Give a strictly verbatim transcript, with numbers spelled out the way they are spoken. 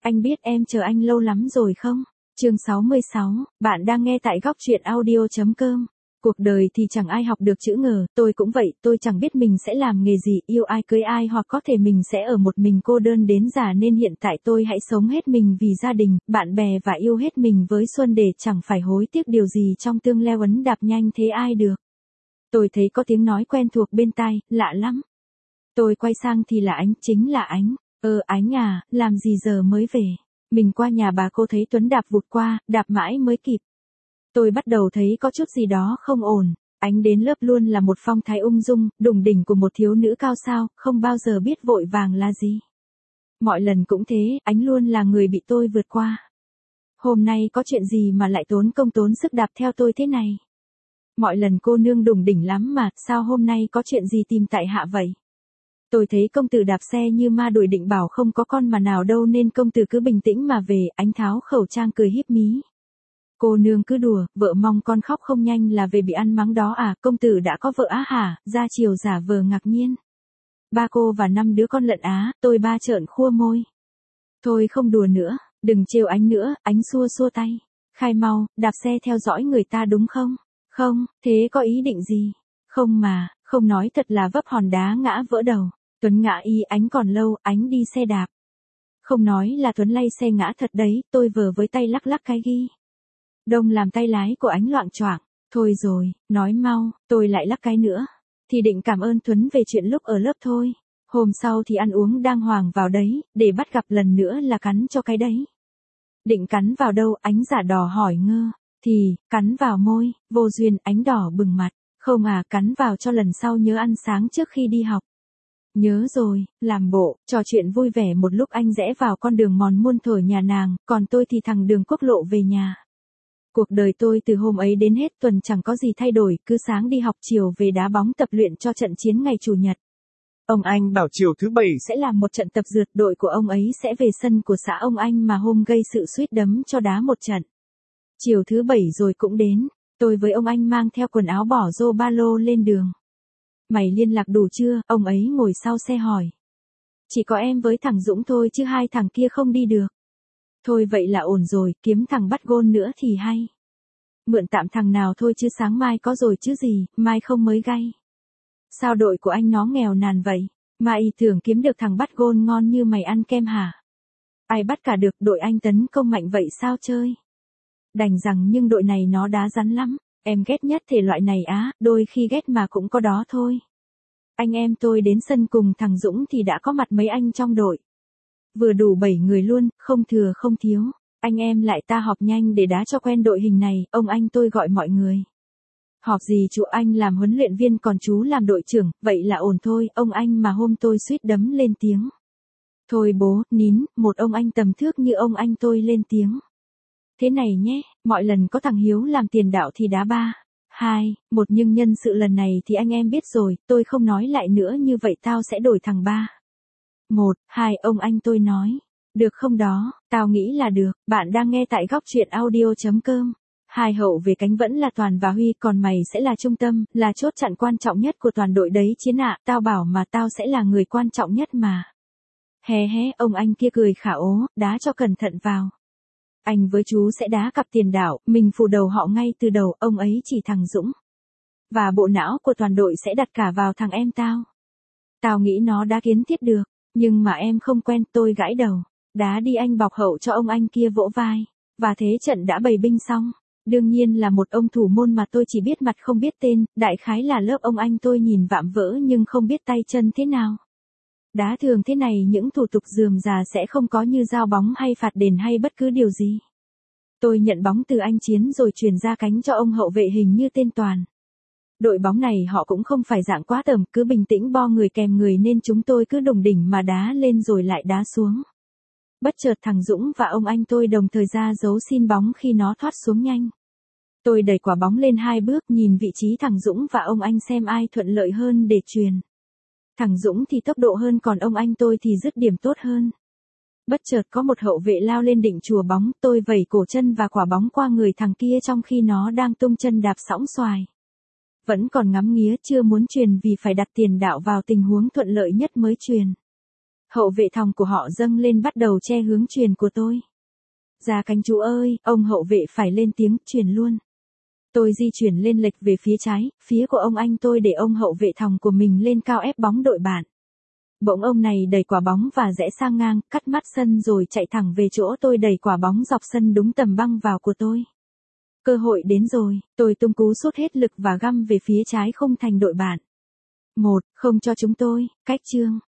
Anh biết em chờ anh lâu lắm rồi không? Chương sáu mươi sáu, bạn đang nghe tại góc truyện audio chấm com. Cuộc đời thì chẳng ai học được chữ ngờ, tôi cũng vậy, tôi chẳng biết mình sẽ làm nghề gì, yêu ai cưới ai hoặc có thể mình sẽ ở một mình cô đơn đến già nên hiện tại tôi hãy sống hết mình vì gia đình, bạn bè và yêu hết mình với Xuân để chẳng phải hối tiếc điều gì trong tương lai ấn đạp nhanh thế ai được. Tôi thấy có tiếng nói quen thuộc bên tai, lạ lắm. Tôi quay sang thì là Ánh, chính là Ánh. Ơ Ánh à, làm gì giờ mới về? Mình qua nhà bà cô thấy Tuấn đạp vụt qua, đạp mãi mới kịp. Tôi bắt đầu thấy có chút gì đó không ổn. Ánh đến lớp luôn là một phong thái ung dung, đùng đỉnh của một thiếu nữ cao sao, không bao giờ biết vội vàng là gì. Mọi lần cũng thế, Ánh luôn là người bị tôi vượt qua. Hôm nay có chuyện gì mà lại tốn công tốn sức đạp theo tôi thế này? Mọi lần cô nương đùng đỉnh lắm mà, sao hôm nay có chuyện gì tìm tại hạ vậy? Tôi thấy công tử đạp xe như ma đuổi định bảo không có con mà nào đâu nên công tử cứ bình tĩnh mà về, Ánh tháo khẩu trang cười híp mí. Cô nương cứ đùa, vợ mong con khóc không nhanh là về bị ăn mắng đó à, công tử đã có vợ á hả, ra chiều giả vờ ngạc nhiên. Ba cô và năm đứa con lận á, tôi ba trợn khua môi. Thôi không đùa nữa, đừng trêu Ánh nữa, Ánh xua xua tay. Khai mau, đạp xe theo dõi người ta đúng không? Không, thế có ý định gì? Không mà, không nói thật là vấp hòn đá ngã vỡ đầu. Tuấn ngã y Ánh còn lâu, Ánh đi xe đạp. Không nói là Tuấn lay xe ngã thật đấy, tôi vờ với tay lắc lắc cái ghi. Đông làm tay lái của Ánh loạng choạng. Thôi rồi, nói mau, tôi lại lắc cái nữa. Thì định cảm ơn Tuấn về chuyện lúc ở lớp thôi. Hôm sau thì ăn uống đang hoàng vào đấy, để bắt gặp lần nữa là cắn cho cái đấy. Định cắn vào đâu, Ánh giả đò hỏi ngơ. Thì, cắn vào môi, vô duyên, Ánh đỏ bừng mặt. Không à, cắn vào cho lần sau nhớ ăn sáng trước khi đi học. Nhớ rồi, làm bộ, trò chuyện vui vẻ một lúc anh rẽ vào con đường mòn muôn thuở nhà nàng, còn tôi thì thẳng đường quốc lộ về nhà. Cuộc đời tôi từ hôm ấy đến hết tuần chẳng có gì thay đổi, cứ sáng đi học chiều về đá bóng tập luyện cho trận chiến ngày Chủ nhật. Ông anh bảo chiều thứ bảy sẽ làm một trận tập rượt, đội của ông ấy sẽ về sân của xã ông anh mà hôm gây sự suýt đấm cho đá một trận. Chiều thứ bảy rồi cũng đến, tôi với ông anh mang theo quần áo bỏ rô ba lô lên đường. Mày liên lạc đủ chưa? Ông ấy ngồi sau xe hỏi. Chỉ có em với thằng Dũng thôi chứ hai thằng kia không đi được. Thôi vậy là ổn rồi, kiếm thằng bắt gôn nữa thì hay. Mượn tạm thằng nào thôi chứ sáng mai có rồi chứ gì, mai không mới gay. Sao đội của anh nó nghèo nàn vậy? Mai thường kiếm được thằng bắt gôn ngon như mày ăn kem hả? Ai bắt cả được, đội anh tấn công mạnh vậy sao chơi? Đành rằng nhưng đội này nó đá rắn lắm. Em ghét nhất thể loại này á, đôi khi ghét mà cũng có đó thôi. Anh em tôi đến sân cùng thằng Dũng thì đã có mặt mấy anh trong đội. Vừa đủ bảy người luôn, không thừa không thiếu. Anh em lại ta họp nhanh để đá cho quen đội hình này, ông anh tôi gọi mọi người. Họp gì chú anh làm huấn luyện viên còn chú làm đội trưởng, vậy là ổn thôi, ông anh mà hôm tôi suýt đấm lên tiếng. Thôi bố, nín, một ông anh tầm thước như ông anh tôi lên tiếng. Thế này nhé, mọi lần có thằng Hiếu làm tiền đạo thì đá ba, hai, một nhưng nhân sự lần này thì anh em biết rồi, tôi không nói lại nữa như vậy tao sẽ đổi thằng ba. Một, hai ông anh tôi nói. Được không đó, tao nghĩ là được, bạn đang nghe tại góc truyện audio chấm com. Hai hậu về cánh vẫn là Toàn và Huy còn mày sẽ là trung tâm, là chốt chặn quan trọng nhất của toàn đội đấy Chiến ạ, tao bảo mà tao sẽ là người quan trọng nhất mà. Hé hé, ông anh kia cười khả ố, đá cho cẩn thận vào. Anh với chú sẽ đá cặp tiền đạo, mình phủ đầu họ ngay từ đầu, ông ấy chỉ thằng Dũng. Và bộ não của toàn đội sẽ đặt cả vào thằng em tao. Tao nghĩ nó đá kiến thiết được, nhưng mà em không quen, tôi gãi đầu. Đá đi anh bọc hậu cho ông anh kia vỗ vai. Và thế trận đã bày binh xong. Đương nhiên là một ông thủ môn mà tôi chỉ biết mặt không biết tên, đại khái là lớp ông anh tôi nhìn vạm vỡ nhưng không biết tay chân thế nào. Đá thường thế này những thủ tục rườm rà sẽ không có như giao bóng hay phạt đền hay bất cứ điều gì. Tôi nhận bóng từ anh Chiến rồi truyền ra cánh cho ông hậu vệ hình như tên Toàn. Đội bóng này họ cũng không phải dạng quá tầm, cứ bình tĩnh bo người kèm người nên chúng tôi cứ đùng đỉnh mà đá lên rồi lại đá xuống. Bất chợt thằng Dũng và ông anh tôi đồng thời ra dấu xin bóng khi nó thoát xuống nhanh. Tôi đẩy quả bóng lên hai bước nhìn vị trí thằng Dũng và ông anh xem ai thuận lợi hơn để truyền. Thằng Dũng thì tốc độ hơn còn ông anh tôi thì dứt điểm tốt hơn. Bất chợt có một hậu vệ lao lên định chùa bóng, tôi vẩy cổ chân và quả bóng qua người thằng kia trong khi nó đang tung chân đạp sõng xoài. Vẫn còn ngắm nghía chưa muốn truyền vì phải đặt tiền đạo vào tình huống thuận lợi nhất mới truyền. Hậu vệ thòng của họ dâng lên bắt đầu che hướng chuyền của tôi. Gia cánh chú ơi, ông hậu vệ phải lên tiếng, chuyền luôn. Tôi di chuyển lên lệch về phía trái, phía của ông anh tôi để ông hậu vệ thòng của mình lên cao ép bóng đội bạn. Bỗng ông này đẩy quả bóng và rẽ sang ngang, cắt mắt sân rồi chạy thẳng về chỗ tôi đẩy quả bóng dọc sân đúng tầm băng vào của tôi. Cơ hội đến rồi, tôi tung cú sút hết lực và găm về phía trái khung thành đội bạn. Một, không cho chúng tôi, cách chương.